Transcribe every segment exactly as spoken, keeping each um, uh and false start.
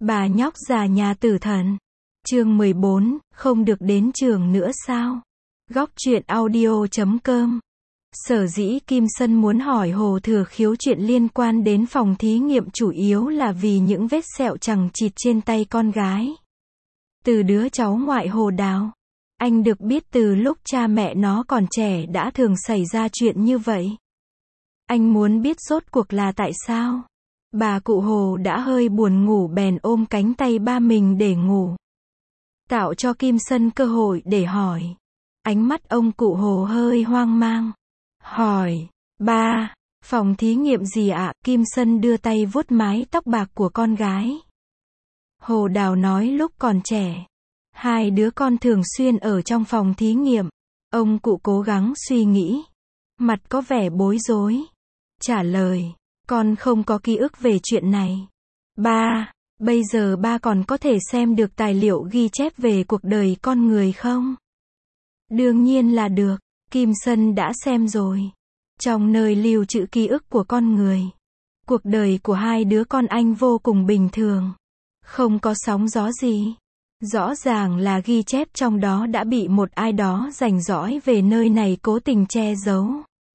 Bà nhóc già nhà tử thần. Chương mười bốn, không được đến trường nữa sao? Góc truyện audio chấm com. Sở dĩ Kim Sân muốn hỏi Hồ Thừa Khiếu chuyện liên quan đến phòng thí nghiệm chủ yếu là vì những vết sẹo chằng chịt trên tay con gái. Từ đứa cháu ngoại Hồ Đào. Anh được biết từ lúc cha mẹ nó còn trẻ đã thường xảy ra chuyện như vậy. Anh muốn biết rốt cuộc là tại sao. Bà cụ Hồ đã hơi buồn ngủ bèn ôm cánh tay ba mình để ngủ. Tạo cho Kim Sân cơ hội để hỏi. Ánh mắt ông cụ Hồ hơi hoang mang. Hỏi, ba, phòng thí nghiệm gì ạ? Kim Sân đưa tay vuốt mái tóc bạc của con gái. Hồ Đào nói lúc còn trẻ, hai đứa con thường xuyên ở trong phòng thí nghiệm. Ông cụ cố gắng suy nghĩ. Mặt có vẻ bối rối. Trả lời, con không có ký ức về chuyện này. Ba, bây giờ ba còn có thể xem được tài liệu ghi chép về cuộc đời con người không? Đương nhiên là được. Kim Sân đã xem rồi. Trong nơi lưu trữ ký ức của con người, cuộc đời của hai đứa con anh vô cùng bình thường. Không có sóng gió gì. Rõ ràng là ghi chép trong đó đã bị một ai đó rành rõi về nơi này cố tình che giấu.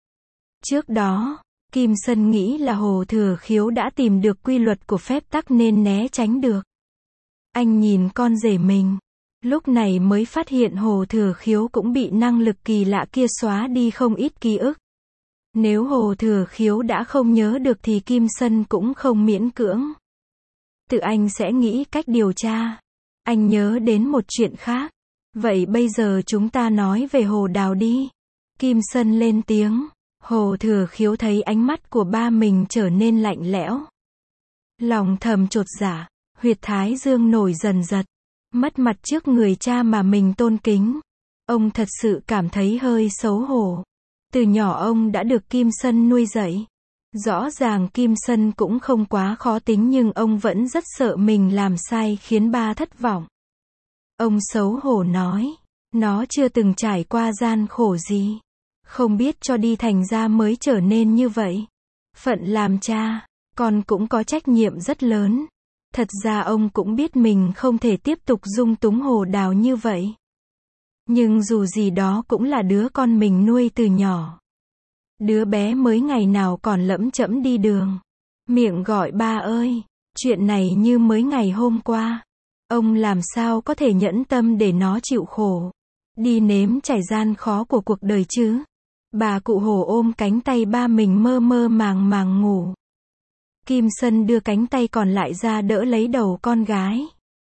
Trước đó, Kim Sân nghĩ là Hồ Thừa Khiếu đã tìm được quy luật của phép tắc nên né tránh được. Anh nhìn con rể mình. Lúc này mới phát hiện Hồ Thừa Khiếu cũng bị năng lực kỳ lạ kia xóa đi không ít ký ức. Nếu Hồ Thừa Khiếu đã không nhớ được thì Kim Sân cũng không miễn cưỡng. Tự anh sẽ nghĩ cách điều tra. Anh nhớ đến một chuyện khác. Vậy bây giờ chúng ta nói về Hồ Đào đi. Kim Sân lên tiếng. Hồ Thừa Khiếu thấy ánh mắt của ba mình trở nên lạnh lẽo. Lòng thầm chột dạ, huyệt thái dương nổi dần dật. Mất mặt trước người cha mà mình tôn kính. Ông thật sự cảm thấy hơi xấu hổ. Từ nhỏ ông đã được Kim Sân nuôi dạy. Rõ ràng Kim Sân cũng không quá khó tính nhưng ông vẫn rất sợ mình làm sai khiến ba thất vọng. Ông xấu hổ nói, nó chưa từng trải qua gian khổ gì. Không biết cho đi thành ra mới trở nên như vậy. Phận làm cha, con cũng có trách nhiệm rất lớn. Thật ra ông cũng biết mình không thể tiếp tục dung túng Hồ Đào như vậy. Nhưng dù gì đó cũng là đứa con mình nuôi từ nhỏ. Đứa bé mới ngày nào còn lẫm chẫm đi đường. Miệng gọi ba ơi, chuyện này như mới ngày hôm qua. Ông làm sao có thể nhẫn tâm để nó chịu khổ. Đi nếm trải gian khó của cuộc đời chứ. Bà cụ Hồ ôm cánh tay ba mình mơ mơ màng màng ngủ. Kim Sân đưa cánh tay còn lại ra đỡ lấy đầu con gái.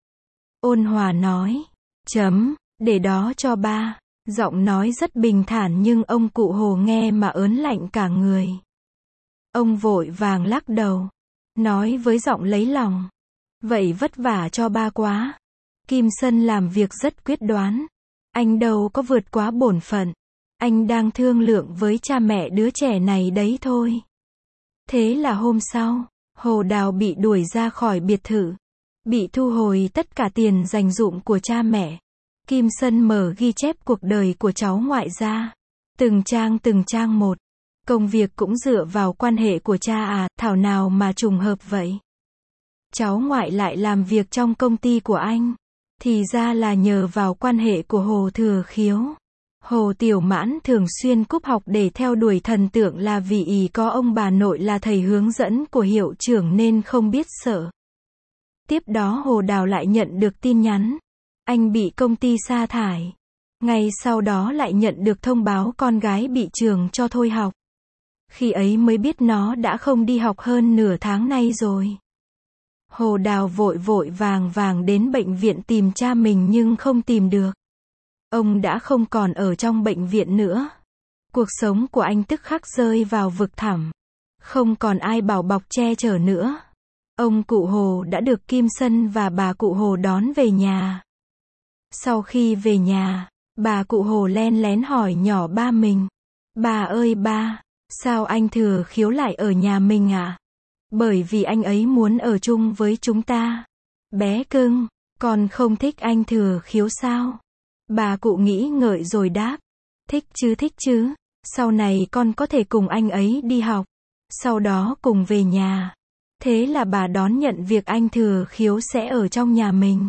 Ôn hòa nói, chấm, để đó cho ba. Giọng nói rất bình thản nhưng ông cụ Hồ nghe mà ớn lạnh cả người. Ông vội vàng lắc đầu. Nói với giọng lấy lòng. Vậy vất vả cho ba quá. Kim Sân làm việc rất quyết đoán. Anh đâu có vượt quá bổn phận. Anh đang thương lượng với cha mẹ đứa trẻ này đấy thôi. Thế là hôm sau, Hồ Đào bị đuổi ra khỏi biệt thự. Bị thu hồi tất cả tiền dành dụm của cha mẹ. Kim Sân mở ghi chép cuộc đời của cháu ngoại ra. Từng trang từng trang một. Công việc cũng dựa vào quan hệ của cha à, thảo nào mà trùng hợp vậy. Cháu ngoại lại làm việc trong công ty của anh. Thì ra là nhờ vào quan hệ của Hồ Thừa Khiếu. Hồ Tiểu Mãn thường xuyên cúp học để theo đuổi thần tượng là vì ý có ông bà nội là thầy hướng dẫn của hiệu trưởng nên không biết sợ. Tiếp đó Hồ Đào lại nhận được tin nhắn. Anh bị công ty sa thải. Ngay sau đó lại nhận được thông báo con gái bị trường cho thôi học. Khi ấy mới biết nó đã không đi học hơn nửa tháng nay rồi. Hồ Đào vội vội vàng vàng đến bệnh viện tìm cha mình nhưng không tìm được. Ông đã không còn ở trong bệnh viện nữa. Cuộc sống của anh tức khắc rơi vào vực thẳm. Không còn ai bảo bọc che chở nữa. Ông cụ Hồ đã được Kim Sân và bà cụ Hồ đón về nhà. Sau khi về nhà, bà cụ Hồ len lén hỏi nhỏ ba mình. Bà ơi ba, sao anh Thừa Khiếu lại ở nhà mình ạ? À? Bởi vì anh ấy muốn ở chung với chúng ta. Bé cưng, con không thích anh Thừa Khiếu sao? Bà cụ nghĩ ngợi rồi đáp. Thích chứ thích chứ, sau này con có thể cùng anh ấy đi học. Sau đó cùng về nhà. Thế là bà đón nhận việc anh Thừa Khiếu sẽ ở trong nhà mình.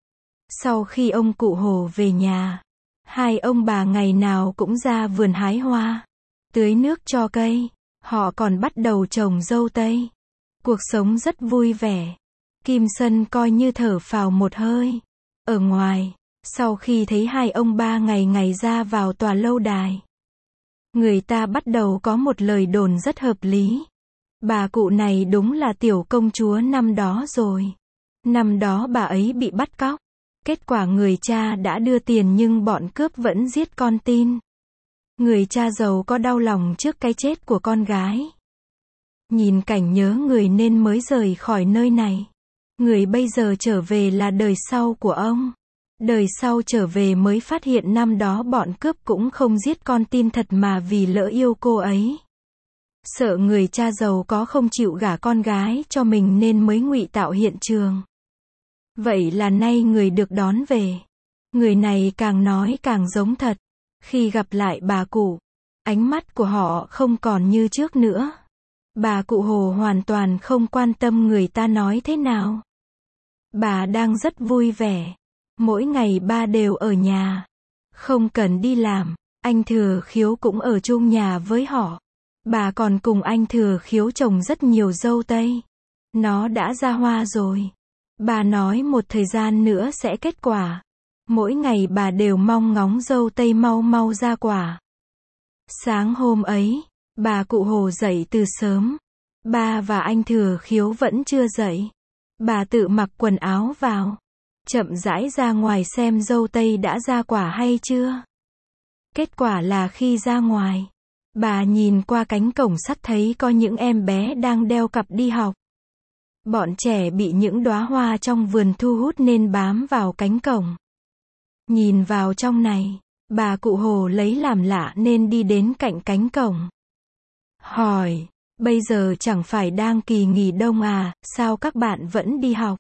Sau khi ông cụ Hồ về nhà, hai ông bà ngày nào cũng ra vườn hái hoa, tưới nước cho cây. Họ còn bắt đầu trồng dâu tây. Cuộc sống rất vui vẻ. Kim Sân coi như thở phào một hơi. Ở ngoài, sau khi thấy hai ông ba ngày ngày ra vào tòa lâu đài, người ta bắt đầu có một lời đồn rất hợp lý. Bà cụ này đúng là tiểu công chúa năm đó rồi. Năm đó bà ấy bị bắt cóc. Kết quả người cha đã đưa tiền nhưng bọn cướp vẫn giết con tin. Người cha giàu có đau lòng trước cái chết của con gái. Nhìn cảnh nhớ người nên mới rời khỏi nơi này. Người bây giờ trở về là đời sau của ông. Đời sau trở về mới phát hiện năm đó bọn cướp cũng không giết con tin thật mà vì lỡ yêu cô ấy. Sợ người cha giàu có không chịu gả con gái cho mình nên mới ngụy tạo hiện trường. Vậy là nay người được đón về. Người này càng nói càng giống thật. Khi gặp lại bà cụ, ánh mắt của họ không còn như trước nữa. Bà cụ Hồ hoàn toàn không quan tâm người ta nói thế nào. Bà đang rất vui vẻ. Mỗi ngày ba đều ở nhà. Không cần đi làm. Anh Thừa Khiếu cũng ở chung nhà với họ. Bà còn cùng anh Thừa Khiếu trồng rất nhiều dâu tây. Nó đã ra hoa rồi. Bà nói một thời gian nữa sẽ kết quả. Mỗi ngày bà đều mong ngóng dâu tây mau mau ra quả. Sáng hôm ấy, bà cụ Hồ dậy từ sớm. Ba và anh Thừa Khiếu vẫn chưa dậy. Bà tự mặc quần áo vào. Chậm rãi ra ngoài xem dâu tây đã ra quả hay chưa. Kết quả là khi ra ngoài, bà nhìn qua cánh cổng sắt thấy có những em bé đang đeo cặp đi học. Bọn trẻ bị những đóa hoa trong vườn thu hút nên bám vào cánh cổng. Nhìn vào trong này, bà cụ Hồ lấy làm lạ nên đi đến cạnh cánh cổng. Hỏi, bây giờ chẳng phải đang kỳ nghỉ đông à, sao các bạn vẫn đi học?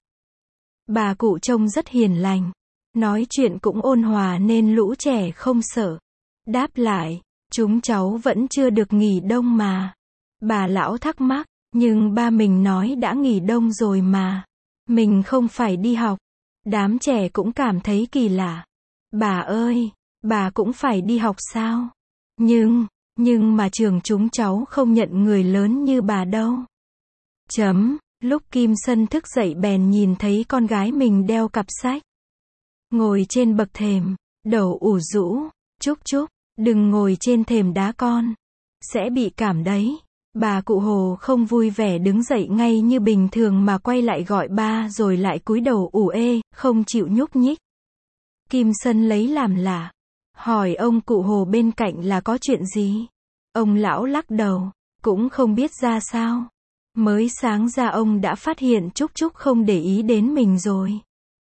Bà cụ trông rất hiền lành, nói chuyện cũng ôn hòa nên lũ trẻ không sợ. Đáp lại, chúng cháu vẫn chưa được nghỉ đông mà. Bà lão thắc mắc, nhưng ba mình nói đã nghỉ đông rồi mà. Mình không phải đi học. Đám trẻ cũng cảm thấy kỳ lạ. Bà ơi, bà cũng phải đi học sao? Nhưng, nhưng mà trường chúng cháu không nhận người lớn như bà đâu. Chấm, lúc Kim Sân thức dậy bèn nhìn thấy con gái mình đeo cặp sách. Ngồi trên bậc thềm, đầu ủ rũ, Trúc Trúc, đừng ngồi trên thềm đá con. Sẽ bị cảm đấy. Bà cụ Hồ không vui vẻ đứng dậy ngay như bình thường mà quay lại gọi ba rồi lại cúi đầu ủ ê, không chịu nhúc nhích. Kim Sân lấy làm lạ. Hỏi ông cụ Hồ bên cạnh là có chuyện gì? Ông lão lắc đầu, cũng không biết ra sao. Mới sáng ra ông đã phát hiện Trúc Trúc không để ý đến mình rồi.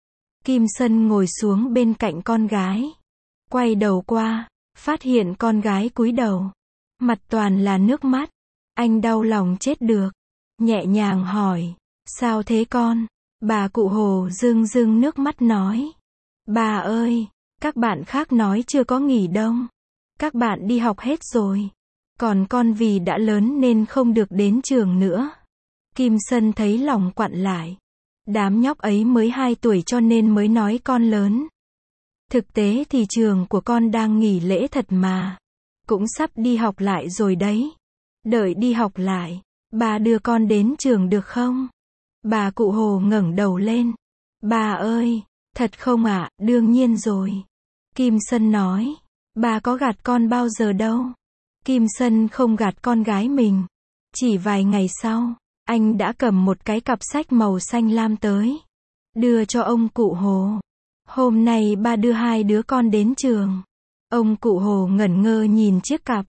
Kim Sân ngồi xuống bên cạnh con gái. Quay đầu qua, phát hiện con gái cúi đầu. Mặt toàn là nước mắt. Anh đau lòng chết được. Nhẹ nhàng hỏi, sao thế con? Bà cụ Hồ rưng rưng nước mắt nói. Bà ơi, các bạn khác nói chưa có nghỉ đông. Các bạn đi học hết rồi. Còn con vì đã lớn nên không được đến trường nữa. Kim Sân thấy lòng quặn lại. Đám nhóc ấy mới hai tuổi cho nên mới nói con lớn. Thực tế thì trường của con đang nghỉ lễ thật mà. Cũng sắp đi học lại rồi đấy. Đợi đi học lại, bà đưa con đến trường được không? Bà cụ Hồ ngẩng đầu lên. Bà ơi, thật không ạ? À? Đương nhiên rồi. Kim Sân nói. Bà có gạt con bao giờ đâu. Kim Sân không gạt con gái mình. Chỉ vài ngày sau, anh đã cầm một cái cặp sách màu xanh lam tới. Đưa cho ông cụ Hồ. Hôm nay ba đưa hai đứa con đến trường. Ông cụ Hồ ngẩn ngơ nhìn chiếc cặp.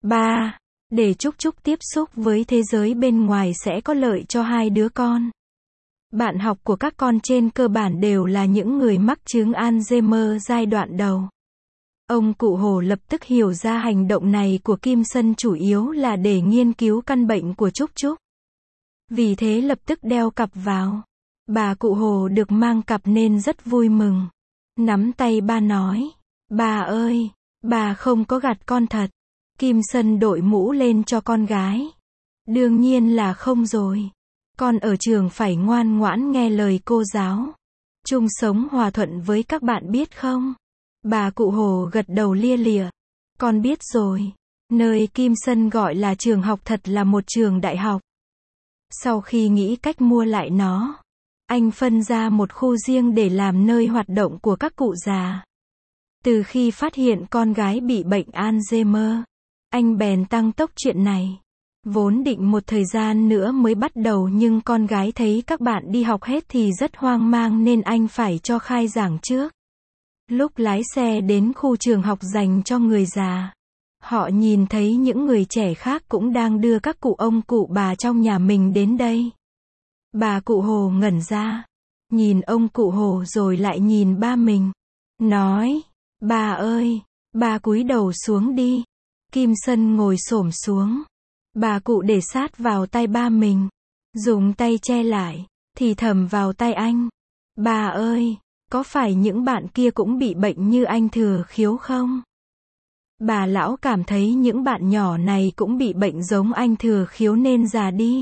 Ba, để Trúc Trúc tiếp xúc với thế giới bên ngoài sẽ có lợi cho hai đứa con. Bạn học của các con trên cơ bản đều là những người mắc chứng Alzheimer giai đoạn đầu. Ông cụ Hồ lập tức hiểu ra hành động này của Kim Sân chủ yếu là để nghiên cứu căn bệnh của Trúc Trúc. Vì thế lập tức đeo cặp vào. Bà cụ Hồ được mang cặp nên rất vui mừng. Nắm tay ba nói. Bà ơi, bà không có gạt con thật. Kim Sân đội mũ lên cho con gái. Đương nhiên là không rồi. Con ở trường phải ngoan ngoãn nghe lời cô giáo. Chung sống hòa thuận với các bạn biết không? Bà cụ Hồ gật đầu lia lịa. Con biết rồi. Nơi Kim Sân gọi là trường học thật là một trường đại học. Sau khi nghĩ cách mua lại nó, anh phân ra một khu riêng để làm nơi hoạt động của các cụ già. Từ khi phát hiện con gái bị bệnh Alzheimer, anh bèn tăng tốc chuyện này. Vốn định một thời gian nữa mới bắt đầu nhưng con gái thấy các bạn đi học hết thì rất hoang mang nên anh phải cho khai giảng trước. Lúc lái xe đến khu trường học dành cho người già, họ nhìn thấy những người trẻ khác cũng đang đưa các cụ ông cụ bà trong nhà mình đến đây. Bà cụ Hồ ngẩn ra, nhìn ông cụ Hồ rồi lại nhìn ba mình, nói, bà ơi, bà cúi đầu xuống đi. Kim Sân ngồi xổm xuống. Bà cụ để sát vào tay ba mình, dùng tay che lại, thì thầm vào tai anh. Bà ơi, có phải những bạn kia cũng bị bệnh như anh Thừa Khiếu không? Bà lão cảm thấy những bạn nhỏ này cũng bị bệnh giống anh Thừa Khiếu nên già đi.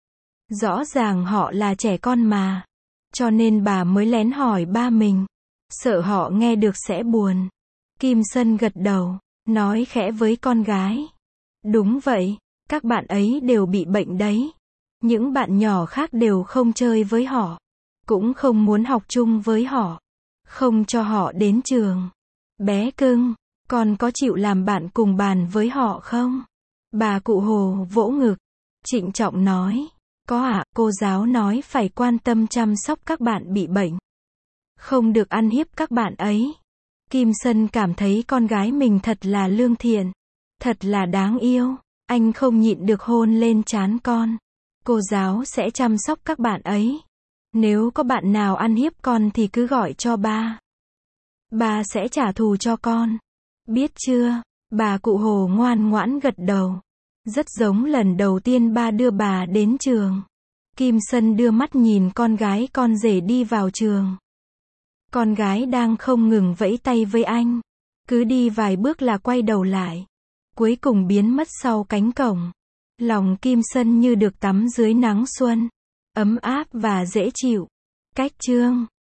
Rõ ràng họ là trẻ con mà. Cho nên bà mới lén hỏi ba mình. Sợ họ nghe được sẽ buồn. Kim Sân gật đầu, nói khẽ với con gái. Đúng vậy, các bạn ấy đều bị bệnh đấy. Những bạn nhỏ khác đều không chơi với họ. Cũng không muốn học chung với họ. Không cho họ đến trường. Bé cưng, con có chịu làm bạn cùng bàn với họ không? Bà cụ Hồ vỗ ngực, trịnh trọng nói. Có ạ, cô giáo nói phải quan tâm chăm sóc các bạn bị bệnh. Không được ăn hiếp các bạn ấy. Kim Sân cảm thấy con gái mình thật là lương thiện. Thật là đáng yêu. Anh không nhịn được hôn lên trán con. Cô giáo sẽ chăm sóc các bạn ấy. Nếu có bạn nào ăn hiếp con thì cứ gọi cho ba. Ba sẽ trả thù cho con. Biết chưa? Bà cụ Hồ ngoan ngoãn gật đầu. Rất giống lần đầu tiên ba đưa bà đến trường. Kim Sân đưa mắt nhìn con gái con rể đi vào trường. Con gái đang không ngừng vẫy tay với anh. Cứ đi vài bước là quay đầu lại. Cuối cùng biến mất sau cánh cổng. Lòng Kim Sân như được tắm dưới nắng xuân. Ấm áp và dễ chịu. Cách chương